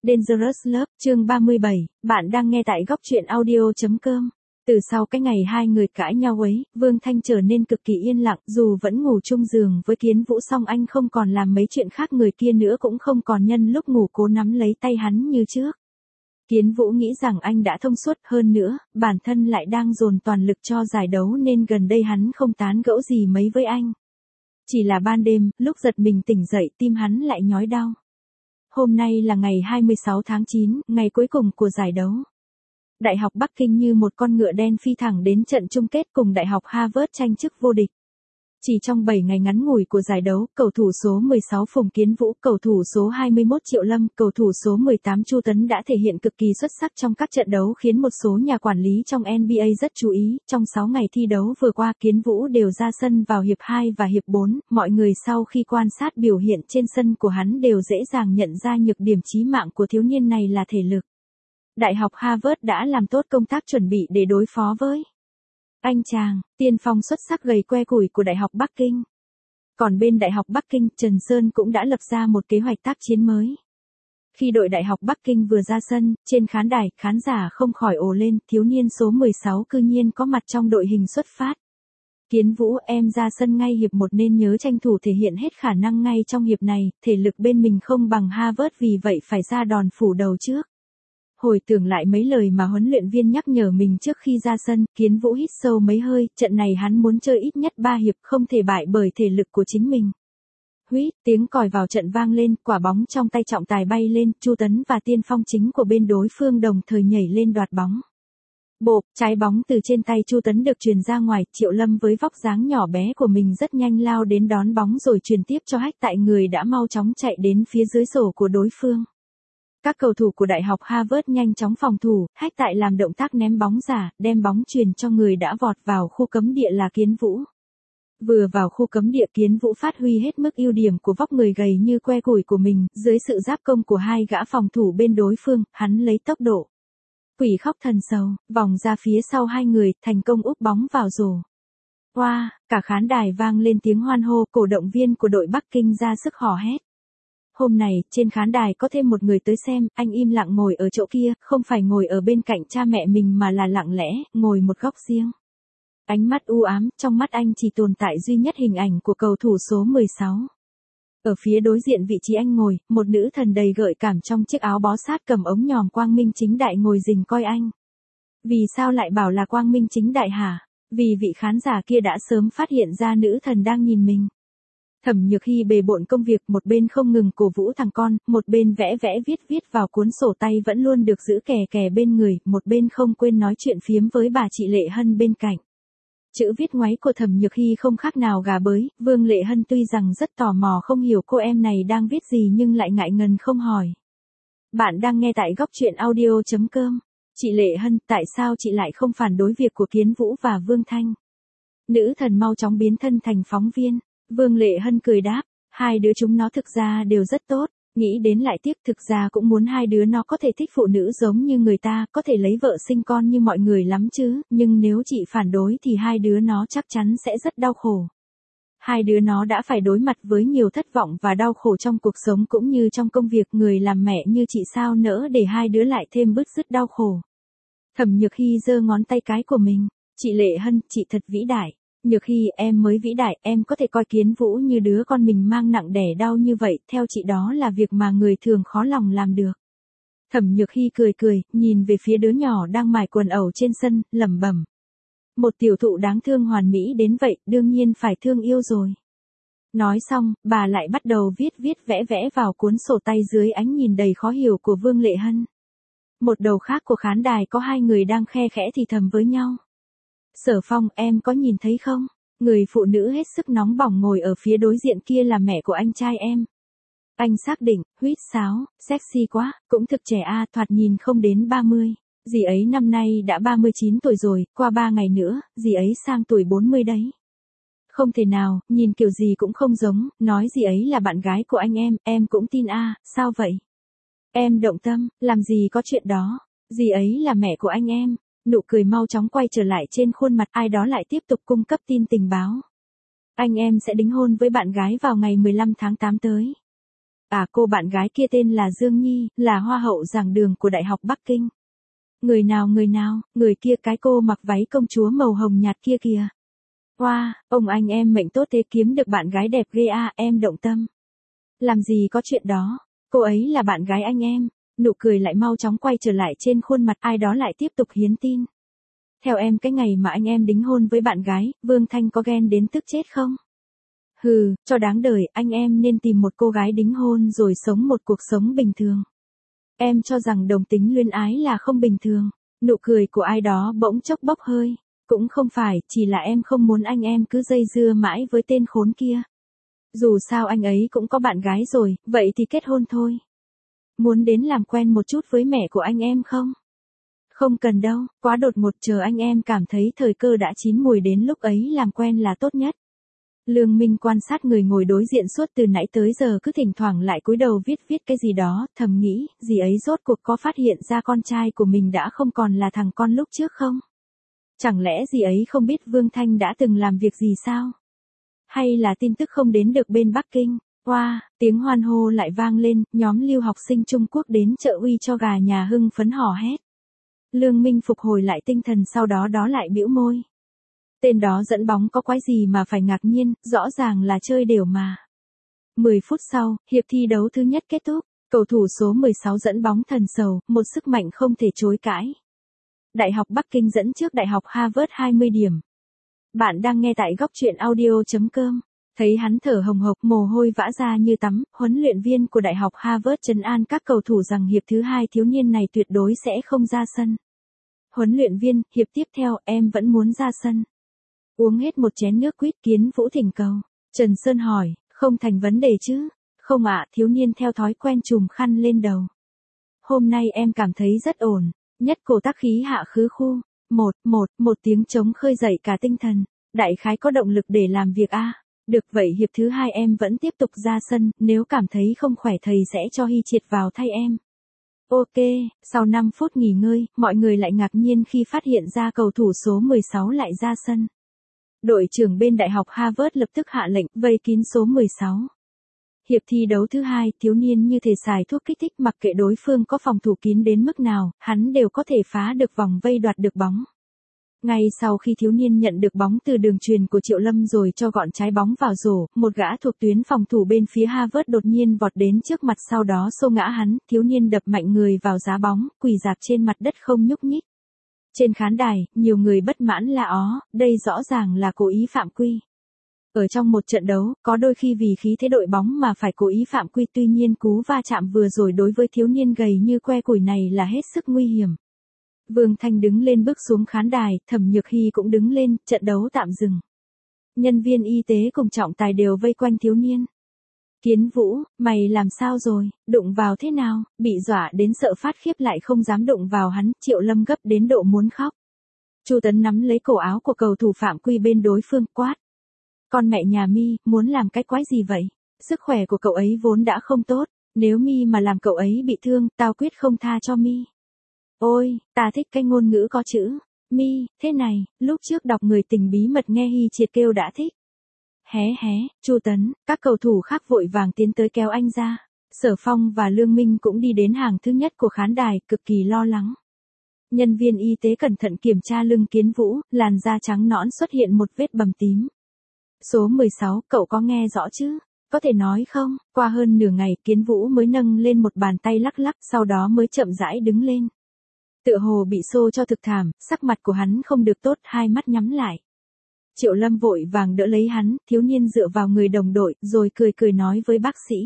Dangerous Love, chương 37, bạn đang nghe tại góc truyện audio.com. Từ sau cái ngày hai người cãi nhau ấy, Vương Thanh trở nên cực kỳ yên lặng, dù vẫn ngủ chung giường với Kiến Vũ song anh không còn làm mấy chuyện khác, người kia nữa cũng không còn nhân lúc ngủ cố nắm lấy tay hắn như trước. Kiến Vũ nghĩ rằng anh đã thông suốt, hơn nữa, bản thân lại đang dồn toàn lực cho giải đấu nên gần đây hắn không tán gẫu gì mấy với anh. Chỉ là ban đêm, lúc giật mình tỉnh dậy tim hắn lại nhói đau. Hôm nay là ngày 26 tháng 9, ngày cuối cùng của giải đấu. Đại học Bắc Kinh như một con ngựa đen phi thẳng đến trận chung kết cùng Đại học Harvard tranh chức vô địch. Chỉ trong 7 ngày ngắn ngủi của giải đấu, cầu thủ số 16 Phùng Kiến Vũ, cầu thủ số 21 Triệu Lâm, cầu thủ số 18 Chu Tấn đã thể hiện cực kỳ xuất sắc trong các trận đấu khiến một số nhà quản lý trong NBA rất chú ý. Trong 6 ngày thi đấu vừa qua, Kiến Vũ đều ra sân vào hiệp 2 và hiệp 4, mọi người sau khi quan sát biểu hiện trên sân của hắn đều dễ dàng nhận ra nhược điểm chí mạng của thiếu niên này là thể lực. Đại học Harvard đã làm tốt công tác chuẩn bị để đối phó với anh chàng tiên phong xuất sắc gầy que củi của Đại học Bắc Kinh. Còn bên Đại học Bắc Kinh, Trần Sơn cũng đã lập ra một kế hoạch tác chiến mới. Khi đội Đại học Bắc Kinh vừa ra sân, trên khán đài, khán giả không khỏi ồ lên, thiếu niên số 16 cư nhiên có mặt trong đội hình xuất phát. Kiến Vũ, em ra sân ngay hiệp 1 nên nhớ tranh thủ thể hiện hết khả năng ngay trong hiệp này, thể lực bên mình không bằng Harvard vì vậy phải ra đòn phủ đầu trước. Hồi tưởng lại mấy lời mà huấn luyện viên nhắc nhở mình trước khi ra sân, Kiến Vũ hít sâu mấy hơi, trận này hắn muốn chơi ít nhất 3 hiệp, không thể bại bởi thể lực của chính mình. Huýt, tiếng còi vào trận vang lên, quả bóng trong tay trọng tài bay lên, Chu Tấn và tiên phong chính của bên đối phương đồng thời nhảy lên đoạt bóng. Bộp, trái bóng từ trên tay Chu Tấn được truyền ra ngoài, Triệu Lâm với vóc dáng nhỏ bé của mình rất nhanh lao đến đón bóng rồi truyền tiếp cho Hách Tại, người đã mau chóng chạy đến phía dưới rổ của đối phương. Các cầu thủ của Đại học Harvard nhanh chóng phòng thủ, Hách Tại làm động tác ném bóng giả, đem bóng truyền cho người đã vọt vào khu cấm địa là Kiến Vũ. Vừa vào khu cấm địa, Kiến Vũ phát huy hết mức ưu điểm của vóc người gầy như que củi của mình, dưới sự giáp công của hai gã phòng thủ bên đối phương, hắn lấy tốc độ quỷ khóc thần sầu, vòng ra phía sau hai người, thành công úp bóng vào rổ. Wow, cả khán đài vang lên tiếng hoan hô, cổ động viên của đội Bắc Kinh ra sức hò hét. Hôm này, trên khán đài có thêm một người tới xem, anh im lặng ngồi ở chỗ kia, không phải ngồi ở bên cạnh cha mẹ mình mà là lặng lẽ, ngồi một góc riêng. Ánh mắt u ám, trong mắt anh chỉ tồn tại duy nhất hình ảnh của cầu thủ số 16. Ở phía đối diện vị trí anh ngồi, một nữ thần đầy gợi cảm trong chiếc áo bó sát cầm ống nhòm quang minh chính đại ngồi rình coi anh. Vì sao lại bảo là quang minh chính đại hả? Vì vị khán giả kia đã sớm phát hiện ra nữ thần đang nhìn mình. Thẩm Nhược Hy bề bộn công việc, một bên không ngừng cổ vũ thằng con, một bên vẽ viết vào cuốn sổ tay vẫn luôn được giữ kè bên người, một bên không quên nói chuyện phiếm với bà chị Lệ Hân bên cạnh. Chữ viết ngoáy của Thẩm Nhược Hy không khác nào gà bới, Vương Lệ Hân tuy rằng rất tò mò không hiểu cô em này đang viết gì nhưng lại ngại ngần không hỏi. Bạn đang nghe tại góc truyện audio.com. Chị Lệ Hân, tại sao chị lại không phản đối việc của Kiến Vũ và Vương Thanh? Nữ thần mau chóng biến thân thành phóng viên. Vương Lệ Hân cười đáp, hai đứa chúng nó thực ra đều rất tốt, nghĩ đến lại tiếc, thực ra cũng muốn hai đứa nó có thể thích phụ nữ giống như người ta, có thể lấy vợ sinh con như mọi người lắm chứ, nhưng nếu chị phản đối thì hai đứa nó chắc chắn sẽ rất đau khổ. Hai đứa nó đã phải đối mặt với nhiều thất vọng và đau khổ trong cuộc sống cũng như trong công việc, người làm mẹ như chị sao nỡ để hai đứa lại thêm bứt rứt đau khổ. Thẩm Nhược Hy giơ ngón tay cái của mình, chị Lệ Hân, chị thật vĩ đại. Nhược Hy, em mới vĩ đại, em có thể coi Kiến Vũ như đứa con mình mang nặng đẻ đau như vậy, theo chị đó là việc mà người thường khó lòng làm được. Thẩm Nhược Hy cười, nhìn về phía đứa nhỏ đang mải quần ẩu trên sân, lẩm bẩm. Một tiểu thụ đáng thương hoàn mỹ đến vậy, đương nhiên phải thương yêu rồi. Nói xong, bà lại bắt đầu viết vẽ vào cuốn sổ tay dưới ánh nhìn đầy khó hiểu của Vương Lệ Hân. Một đầu khác của khán đài có hai người đang khe khẽ thì thầm với nhau. Sở Phong, em có nhìn thấy không? Người phụ nữ hết sức nóng bỏng ngồi ở phía đối diện kia là mẹ của anh trai em. Anh xác định, huýt sáo, sexy quá, cũng thực trẻ thoạt nhìn không đến 30. Dì ấy năm nay đã 39 tuổi rồi, qua 3 ngày nữa, dì ấy sang tuổi 40 đấy. Không thể nào, nhìn kiểu gì cũng không giống, nói dì ấy là bạn gái của anh em cũng tin sao vậy? Em động tâm, làm gì có chuyện đó, dì ấy là mẹ của anh em. Nụ cười mau chóng quay trở lại trên khuôn mặt, ai đó lại tiếp tục cung cấp tin tình báo. Anh em sẽ đính hôn với bạn gái vào ngày 15 tháng 8 tới. À, cô bạn gái kia tên là Dương Nhi, là hoa hậu giảng đường của Đại học Bắc Kinh. Người nào, người kia cái cô mặc váy công chúa màu hồng nhạt kia kìa. Wow, ông anh em mệnh tốt thế kiếm được bạn gái đẹp ghê à, em động tâm. Làm gì có chuyện đó, cô ấy là bạn gái anh em. Nụ cười lại mau chóng quay trở lại trên khuôn mặt, ai đó lại tiếp tục hiến tin. Theo em cái ngày mà anh em đính hôn với bạn gái, Vương Thanh có ghen đến tức chết không? Hừ, cho đáng đời, anh em nên tìm một cô gái đính hôn rồi sống một cuộc sống bình thường. Em cho rằng đồng tính luyến ái là không bình thường. Nụ cười của ai đó bỗng chốc bốc hơi. Cũng không phải, chỉ là em không muốn anh em cứ dây dưa mãi với tên khốn kia. Dù sao anh ấy cũng có bạn gái rồi, vậy thì kết hôn thôi. Muốn đến làm quen một chút với mẹ của anh em không? Không cần đâu, quá đột ngột, chờ anh em cảm thấy thời cơ đã chín mùi đến lúc ấy làm quen là tốt nhất. Lương Minh quan sát người ngồi đối diện suốt từ nãy tới giờ, cứ thỉnh thoảng lại cúi đầu viết cái gì đó, thầm nghĩ, dì ấy rốt cuộc có phát hiện ra con trai của mình đã không còn là thằng con lúc trước không? Chẳng lẽ dì ấy không biết Vương Thanh đã từng làm việc gì sao? Hay là tin tức không đến được bên Bắc Kinh? Wow, tiếng hoan hô lại vang lên, nhóm lưu học sinh Trung Quốc đến chợ uy cho gà nhà hưng phấn hò hét. Lương Minh phục hồi lại tinh thần, sau đó lại bĩu môi. Tên đó dẫn bóng có quái gì mà phải ngạc nhiên, rõ ràng là chơi đều mà. 10 phút sau, hiệp thi đấu thứ nhất kết thúc, cầu thủ số 16 dẫn bóng thần sầu, một sức mạnh không thể chối cãi. Đại học Bắc Kinh dẫn trước Đại học Harvard 20 điểm. Bạn đang nghe tại góc truyện audio.com. Thấy hắn thở hồng hộc, mồ hôi vã ra như tắm, huấn luyện viên của Đại học Harvard trấn an các cầu thủ rằng hiệp thứ hai thiếu niên này tuyệt đối sẽ không ra sân. Huấn luyện viên, hiệp tiếp theo, em vẫn muốn ra sân. Uống hết một chén nước quýt, Kiến Vũ thỉnh cầu. Trần Sơn hỏi, không thành vấn đề chứ? Không ạ, thiếu niên theo thói quen trùm khăn lên đầu. Hôm nay em cảm thấy rất ổn, nhất cổ tác khí hạ khứ khu. Một tiếng trống khơi dậy cả tinh thần. Đại khái có động lực để làm việc a. Được vậy hiệp thứ hai em vẫn tiếp tục ra sân, nếu cảm thấy không khỏe thầy sẽ cho Hy Triệt vào thay em. Ok, sau 5 phút nghỉ ngơi, mọi người lại ngạc nhiên khi phát hiện ra cầu thủ số 16 lại ra sân. Đội trưởng bên Đại học Harvard lập tức hạ lệnh vây kín số 16. Hiệp thi đấu thứ hai, thiếu niên như thể xài thuốc kích thích, mặc kệ đối phương có phòng thủ kín đến mức nào, hắn đều có thể phá được vòng vây đoạt được bóng. Ngay sau khi thiếu niên nhận được bóng từ đường chuyền của Triệu Lâm rồi cho gọn trái bóng vào rổ, một gã thuộc tuyến phòng thủ bên phía Harvard đột nhiên vọt đến trước mặt, sau đó xô ngã hắn, thiếu niên đập mạnh người vào giá bóng, quỳ rạp trên mặt đất không nhúc nhích. Trên khán đài, nhiều người bất mãn la ó, đây rõ ràng là cố ý phạm quy. Ở trong một trận đấu, có đôi khi vì khí thế đội bóng mà phải cố ý phạm quy, tuy nhiên cú va chạm vừa rồi đối với thiếu niên gầy như que củi này là hết sức nguy hiểm. Vương Thanh đứng lên bước xuống khán đài, Thẩm Nhược Hy cũng đứng lên, trận đấu tạm dừng. Nhân viên y tế cùng trọng tài đều vây quanh thiếu niên. Kiến Vũ, mày làm sao rồi, đụng vào thế nào? Bị dọa đến sợ phát khiếp lại không dám đụng vào hắn, Triệu Lâm gấp đến độ muốn khóc. Chu Tấn nắm lấy cổ áo của cầu thủ phạm quy bên đối phương, quát. Con mẹ nhà Mi, muốn làm cái quái gì vậy? Sức khỏe của cậu ấy vốn đã không tốt, nếu Mi mà làm cậu ấy bị thương, tao quyết không tha cho Mi. Ôi, ta thích cái ngôn ngữ có chữ Mi, thế này, lúc trước đọc Người tình bí mật nghe Hy Triệt kêu đã thích. Hé, Chu Tấn, các cầu thủ khác vội vàng tiến tới kéo anh ra. Sở Phong và Lương Minh cũng đi đến hàng thứ nhất của khán đài, cực kỳ lo lắng. Nhân viên y tế cẩn thận kiểm tra lưng Kiến Vũ, làn da trắng nõn xuất hiện một vết bầm tím. Số 16, cậu có nghe rõ chứ? Có thể nói không? Qua hơn nửa ngày, Kiến Vũ mới nâng lên một bàn tay lắc lắc, sau đó mới chậm rãi đứng lên. Tựa hồ bị xô cho thực thảm, sắc mặt của hắn không được tốt, hai mắt nhắm lại. Triệu Lâm vội vàng đỡ lấy hắn, thiếu niên dựa vào người đồng đội, rồi cười nói với bác sĩ.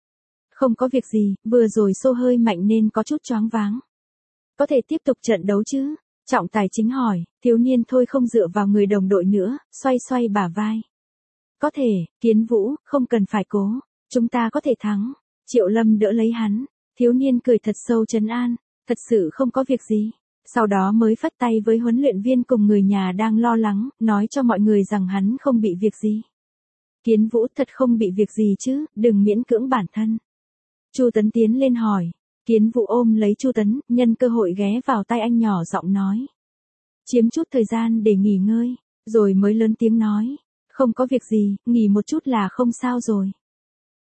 Không có việc gì, vừa rồi xô hơi mạnh nên có chút choáng váng. Có thể tiếp tục trận đấu chứ? Trọng tài chính hỏi, thiếu niên thôi không dựa vào người đồng đội nữa, xoay bả vai. Có thể, Kiến Vũ, không cần phải cố, chúng ta có thể thắng. Triệu Lâm đỡ lấy hắn, thiếu niên cười thật sâu trấn an, thật sự không có việc gì. Sau đó mới phất tay với huấn luyện viên cùng người nhà đang lo lắng, nói cho mọi người rằng hắn không bị việc gì. Kiến Vũ thật không bị việc gì chứ, đừng miễn cưỡng bản thân. Chu Tấn tiến lên hỏi. Kiến Vũ ôm lấy Chu Tấn, nhân cơ hội ghé vào tai anh nhỏ giọng nói. Chiếm chút thời gian để nghỉ ngơi, rồi mới lớn tiếng nói. Không có việc gì, nghỉ một chút là không sao rồi.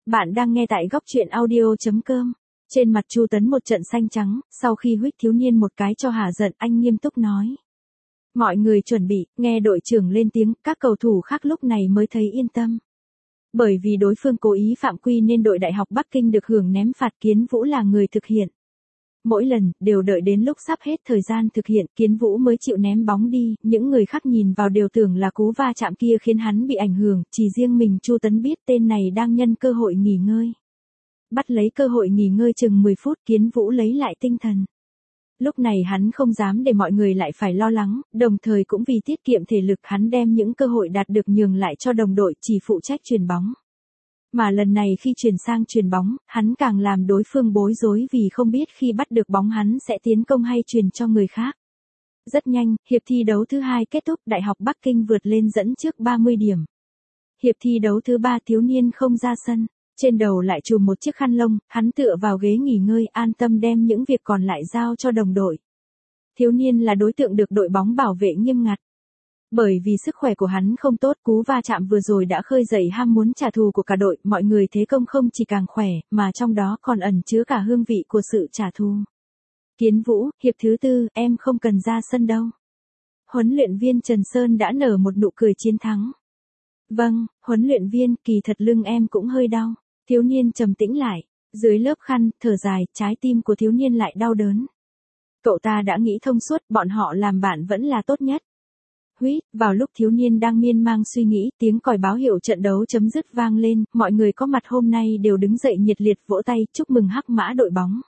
Bạn đang nghe tại góc truyện audio.com. Trên mặt Chu Tấn một trận xanh trắng, sau khi huých thiếu niên một cái cho hả giận, anh nghiêm túc nói. Mọi người chuẩn bị, nghe đội trưởng lên tiếng, các cầu thủ khác lúc này mới thấy yên tâm. Bởi vì đối phương cố ý phạm quy nên đội Đại học Bắc Kinh được hưởng ném phạt, Kiến Vũ là người thực hiện. Mỗi lần, đều đợi đến lúc sắp hết thời gian thực hiện, Kiến Vũ mới chịu ném bóng đi, những người khác nhìn vào đều tưởng là cú va chạm kia khiến hắn bị ảnh hưởng, chỉ riêng mình Chu Tấn biết tên này đang nhân cơ hội nghỉ ngơi. Bắt lấy cơ hội nghỉ ngơi chừng 10 phút, Kiến Vũ lấy lại tinh thần. Lúc này hắn không dám để mọi người lại phải lo lắng, đồng thời cũng vì tiết kiệm thể lực hắn đem những cơ hội đạt được nhường lại cho đồng đội, chỉ phụ trách chuyền bóng. Mà lần này khi chuyển sang chuyền bóng, hắn càng làm đối phương bối rối vì không biết khi bắt được bóng hắn sẽ tiến công hay chuyền cho người khác. Rất nhanh, hiệp thi đấu thứ 2 kết thúc, Đại học Bắc Kinh vượt lên dẫn trước 30 điểm. Hiệp thi đấu thứ 3 thiếu niên không ra sân, trên đầu lại trùm một chiếc khăn lông, hắn tựa vào ghế nghỉ ngơi an tâm đem những việc còn lại giao cho đồng đội. Thiếu niên là đối tượng được đội bóng bảo vệ nghiêm ngặt. Bởi vì sức khỏe của hắn không tốt, cú va chạm vừa rồi đã khơi dậy ham muốn trả thù của cả đội, mọi người thế công không chỉ càng khỏe, mà trong đó còn ẩn chứa cả hương vị của sự trả thù. Kiến Vũ, hiệp thứ 4, em không cần ra sân đâu. Huấn luyện viên Trần Sơn đã nở một nụ cười chiến thắng. Vâng, huấn luyện viên, kỳ thật lưng em cũng hơi đau. Thiếu niên trầm tĩnh lại, dưới lớp khăn, thở dài, trái tim của thiếu niên lại đau đớn. Cậu ta đã nghĩ thông suốt, bọn họ làm bạn vẫn là tốt nhất. Huýt, vào lúc thiếu niên đang miên man suy nghĩ, tiếng còi báo hiệu trận đấu chấm dứt vang lên, mọi người có mặt hôm nay đều đứng dậy nhiệt liệt vỗ tay, chúc mừng Hắc Mã đội bóng.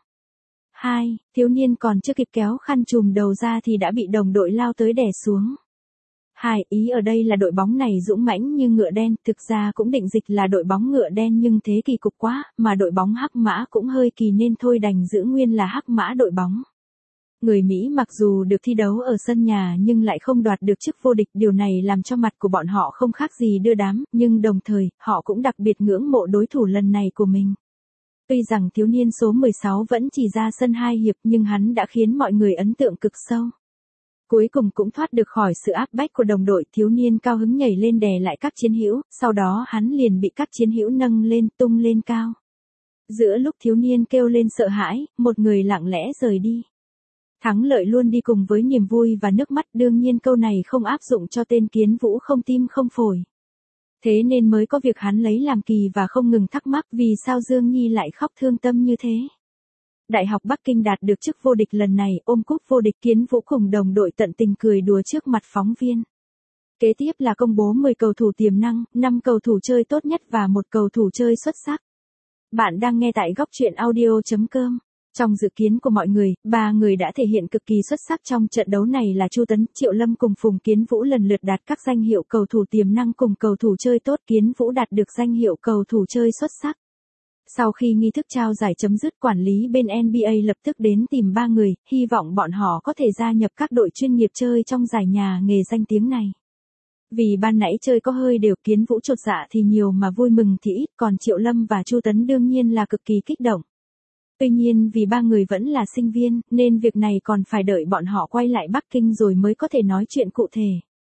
2, thiếu niên còn chưa kịp kéo khăn trùm đầu ra thì đã bị đồng đội lao tới đè xuống. 2, ý ở đây là đội bóng này dũng mãnh như ngựa đen, thực ra cũng định dịch là đội bóng ngựa đen nhưng thế kỳ cục quá, mà đội bóng Hắc Mã cũng hơi kỳ nên thôi đành giữ nguyên là Hắc Mã đội bóng. Người Mỹ mặc dù được thi đấu ở sân nhà nhưng lại không đoạt được chức vô địch, điều này làm cho mặt của bọn họ không khác gì đưa đám, nhưng đồng thời, họ cũng đặc biệt ngưỡng mộ đối thủ lần này của mình. Tuy rằng thiếu niên số 16 vẫn chỉ ra sân 2 hiệp nhưng hắn đã khiến mọi người ấn tượng cực sâu. Cuối cùng cũng thoát được khỏi sự áp bách của đồng đội, thiếu niên cao hứng nhảy lên đè lại các chiến hữu, sau đó hắn liền bị các chiến hữu nâng lên tung lên cao. Giữa lúc thiếu niên kêu lên sợ hãi, một người lặng lẽ rời đi. Thắng lợi luôn đi cùng với niềm vui và nước mắt, đương nhiên câu này không áp dụng cho tên Kiến Vũ không tim không phổi. Thế nên mới có việc hắn lấy làm kỳ và không ngừng thắc mắc vì sao Dương Nhi lại khóc thương tâm như thế. Đại học Bắc Kinh đạt được chức vô địch lần này, ôm cúp vô địch, Kiến Vũ cùng đồng đội tận tình cười đùa trước mặt phóng viên. Kế tiếp là công bố 10 cầu thủ tiềm năng, 5 cầu thủ chơi tốt nhất và 1 cầu thủ chơi xuất sắc. Bạn đang nghe tại góc truyện audio.com. Trong dự kiến của mọi người, 3 người đã thể hiện cực kỳ xuất sắc trong trận đấu này là Chu Tấn, Triệu Lâm cùng Phùng Kiến Vũ lần lượt đạt các danh hiệu cầu thủ tiềm năng cùng cầu thủ chơi tốt, Kiến Vũ đạt được danh hiệu cầu thủ chơi xuất sắc. Sau khi nghi thức trao giải chấm dứt, quản lý bên NBA lập tức đến tìm 3 người, hy vọng bọn họ có thể gia nhập các đội chuyên nghiệp chơi trong giải nhà nghề danh tiếng này. Vì ban nãy chơi có hơi đều, Kiến Vũ chột dạ thì nhiều mà vui mừng thì ít, còn Triệu Lâm và Chu Tấn đương nhiên là cực kỳ kích động. Tuy nhiên vì 3 người vẫn là sinh viên, nên việc này còn phải đợi bọn họ quay lại Bắc Kinh rồi mới có thể nói chuyện cụ thể.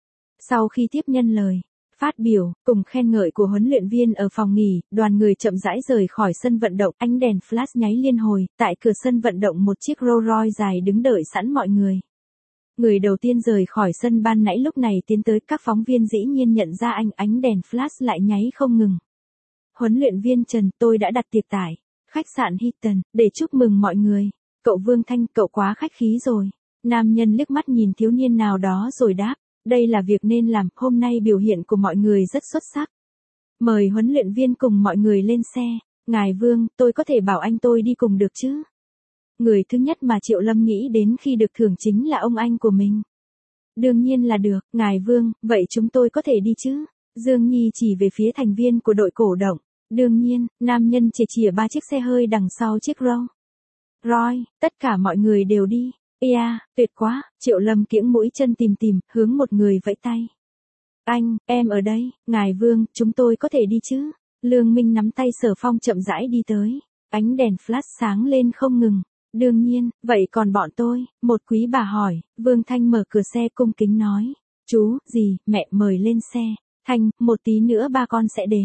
Sau khi tiếp nhân lời phát biểu, cùng khen ngợi của huấn luyện viên ở phòng nghỉ, đoàn người chậm rãi rời khỏi sân vận động, ánh đèn flash nháy liên hồi, tại cửa sân vận động một chiếc Rolls Royce dài đứng đợi sẵn mọi người. Người đầu tiên rời khỏi sân ban nãy lúc này tiến tới, các phóng viên dĩ nhiên nhận ra anh, ánh đèn flash lại nháy không ngừng. Huấn luyện viên Trần, tôi đã đặt tiệc tại khách sạn Hilton để chúc mừng mọi người. Cậu Vương Thanh, cậu quá khách khí rồi. Nam nhân liếc mắt nhìn thiếu niên nào đó rồi đáp, đây là việc nên làm, hôm nay biểu hiện của mọi người rất xuất sắc. Mời huấn luyện viên cùng mọi người lên xe. Ngài Vương, tôi có thể bảo anh tôi đi cùng được chứ? Người thứ nhất mà Triệu Lâm nghĩ đến khi được thưởng chính là ông anh của mình. Đương nhiên là được, Ngài Vương, vậy chúng tôi có thể đi chứ? Dương Nhi chỉ về phía thành viên của đội cổ động. Đương nhiên, nam nhân chỉ chìa 3 chiếc xe hơi đằng sau chiếc Rolls Royce, tất cả mọi người đều đi. Yeah, tuyệt quá, Triệu Lâm kiễng mũi chân tìm, hướng một người vẫy tay. Anh, em ở đây, Ngài Vương, chúng tôi có thể đi chứ? Lương Minh nắm tay Sở Phong chậm rãi đi tới. Ánh đèn flash sáng lên không ngừng. Đương nhiên, vậy còn bọn tôi, một quý bà hỏi, Vương Thanh mở cửa xe cung kính nói. Chú, dì, mẹ mời lên xe. Thanh, một tí nữa ba con sẽ đến.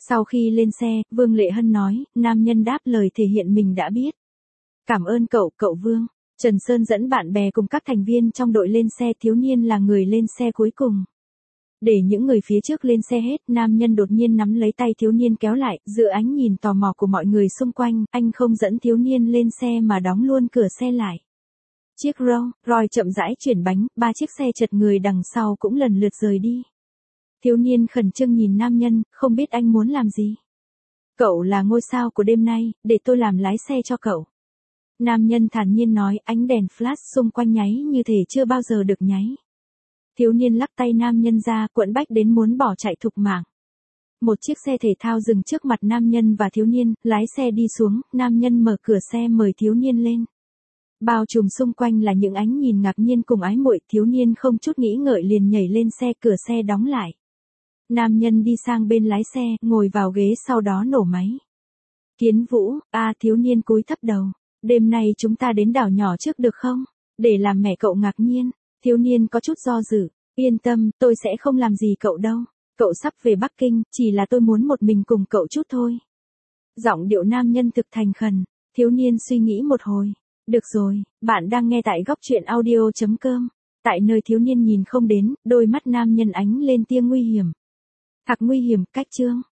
Sau khi lên xe, Vương Lệ Hân nói, nam nhân đáp lời thể hiện mình đã biết. Cảm ơn cậu, cậu Vương. Trần Sơn dẫn bạn bè cùng các thành viên trong đội lên xe, thiếu niên là người lên xe cuối cùng. Để những người phía trước lên xe hết, nam nhân đột nhiên nắm lấy tay thiếu niên kéo lại, giữa ánh nhìn tò mò của mọi người xung quanh, anh không dẫn thiếu niên lên xe mà đóng luôn cửa xe lại. Chiếc Rolls-Royce chậm rãi chuyển bánh, 3 chiếc xe chật người đằng sau cũng lần lượt rời đi. Thiếu niên khẩn trương nhìn nam nhân, không biết anh muốn làm gì. Cậu là ngôi sao của đêm nay, để tôi làm lái xe cho cậu. Nam nhân thản nhiên nói, ánh đèn flash xung quanh nháy như thể chưa bao giờ được nháy. Thiếu niên lắc tay nam nhân ra, quẫn bách đến muốn bỏ chạy thục mạng. Một chiếc xe thể thao dừng trước mặt nam nhân và thiếu niên, lái xe đi xuống, nam nhân mở cửa xe mời thiếu niên lên. Bao trùm xung quanh là những ánh nhìn ngạc nhiên cùng ái muội, thiếu niên không chút nghĩ ngợi liền nhảy lên xe, cửa xe đóng lại. Nam nhân đi sang bên lái xe, ngồi vào ghế sau đó nổ máy. Kiến Vũ, thiếu niên cúi thấp đầu. Đêm nay chúng ta đến đảo nhỏ trước được không? Để làm mẹ cậu ngạc nhiên. Thiếu niên có chút do dự. Yên tâm, tôi sẽ không làm gì cậu đâu. Cậu sắp về Bắc Kinh, chỉ là tôi muốn một mình cùng cậu chút thôi. Giọng điệu nam nhân thực thành khẩn. Thiếu niên suy nghĩ một hồi. Được rồi, bạn đang nghe tại góc truyện audio.com. Tại nơi thiếu niên nhìn không đến, đôi mắt nam nhân ánh lên tia nguy hiểm. Thật nguy hiểm, cách chương.